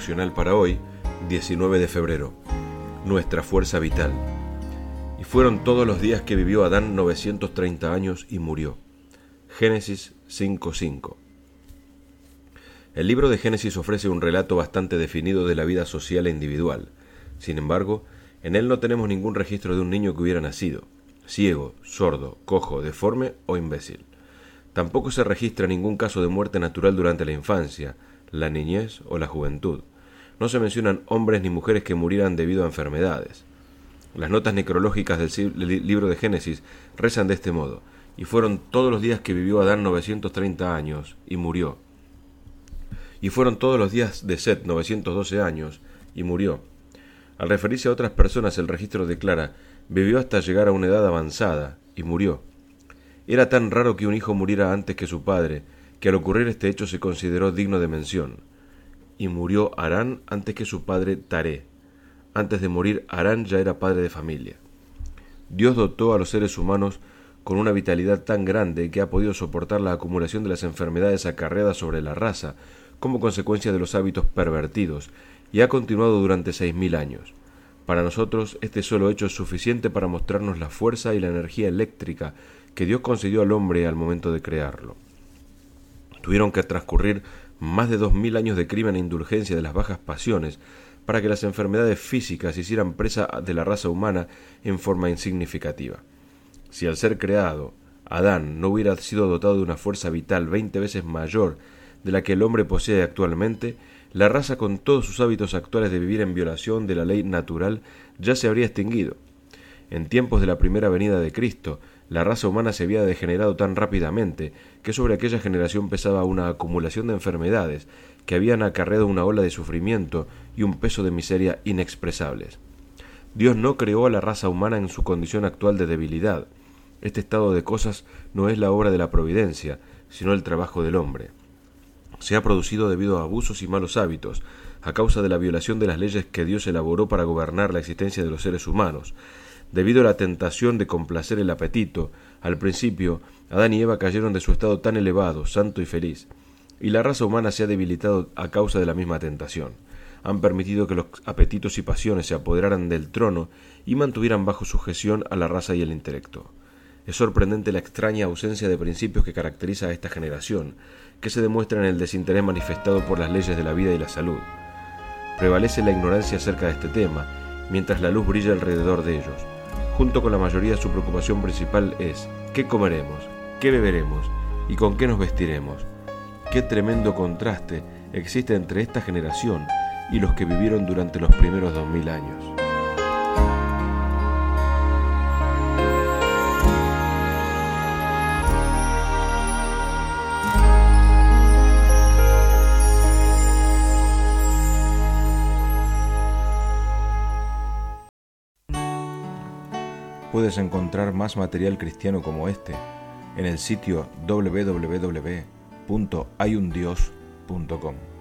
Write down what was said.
devocional para hoy, 19 de febrero. Nuestra fuerza vital. Y fueron todos los días que vivió Adán 930 años y murió. Génesis 5:5. El libro de Génesis ofrece un relato bastante definido de la vida social e individual. Sin embargo, en él no tenemos ningún registro de un niño que hubiera nacido, ciego, sordo, cojo, deforme o imbécil. Tampoco se registra ningún caso de muerte natural durante la infancia, la niñez o la juventud. No se mencionan hombres ni mujeres que murieran debido a enfermedades. Las notas necrológicas del libro de Génesis rezan de este modo: y fueron todos los días que vivió Adán 930 años y murió. Y fueron todos los días de Set 912 años y murió. Al referirse a otras personas, el registro declara: vivió hasta llegar a una edad avanzada y murió. Era tan raro que un hijo muriera antes que su padre, que al ocurrir este hecho se consideró digno de mención. Y murió Harán antes que su padre Taré. Antes de morir, Harán ya era padre de familia. Dios dotó a los seres humanos con una vitalidad tan grande que ha podido soportar la acumulación de las enfermedades acarreadas sobre la raza como consecuencia de los hábitos pervertidos, y ha continuado durante 6.000 años. Para nosotros, este solo hecho es suficiente para mostrarnos la fuerza y la energía eléctrica que Dios concedió al hombre al momento de crearlo. Tuvieron que transcurrir más de 2.000 años de crimen e indulgencia de las bajas pasiones para que las enfermedades físicas hicieran presa de la raza humana en forma insignificativa. Si al ser creado, Adán no hubiera sido dotado de una fuerza vital 20 veces mayor de la que el hombre posee actualmente, la raza, con todos sus hábitos actuales de vivir en violación de la ley natural, ya se habría extinguido. En tiempos de la primera venida de Cristo, la raza humana se había degenerado tan rápidamente que sobre aquella generación pesaba una acumulación de enfermedades que habían acarreado una ola de sufrimiento y un peso de miseria inexpresables. Dios no creó a la raza humana en su condición actual de debilidad. Este estado de cosas no es la obra de la providencia, sino el trabajo del hombre. Se ha producido debido a abusos y malos hábitos, a causa de la violación de las leyes que Dios elaboró para gobernar la existencia de los seres humanos. Debido a la tentación de complacer el apetito, al principio, Adán y Eva cayeron de su estado tan elevado, santo y feliz, y la raza humana se ha debilitado a causa de la misma tentación. Han permitido que los apetitos y pasiones se apoderaran del trono y mantuvieran bajo sujeción a la raza y el intelecto. Es sorprendente la extraña ausencia de principios que caracteriza a esta generación, que se demuestra en el desinterés manifestado por las leyes de la vida y la salud. Prevalece la ignorancia acerca de este tema, mientras la luz brilla alrededor de ellos. Junto con la mayoría, su preocupación principal es: ¿qué comeremos? ¿Qué beberemos? ¿Y con qué nos vestiremos? Qué tremendo contraste existe entre esta generación y los que vivieron durante los primeros 2.000 años. Puedes encontrar más material cristiano como este en el sitio www.hayundios.com.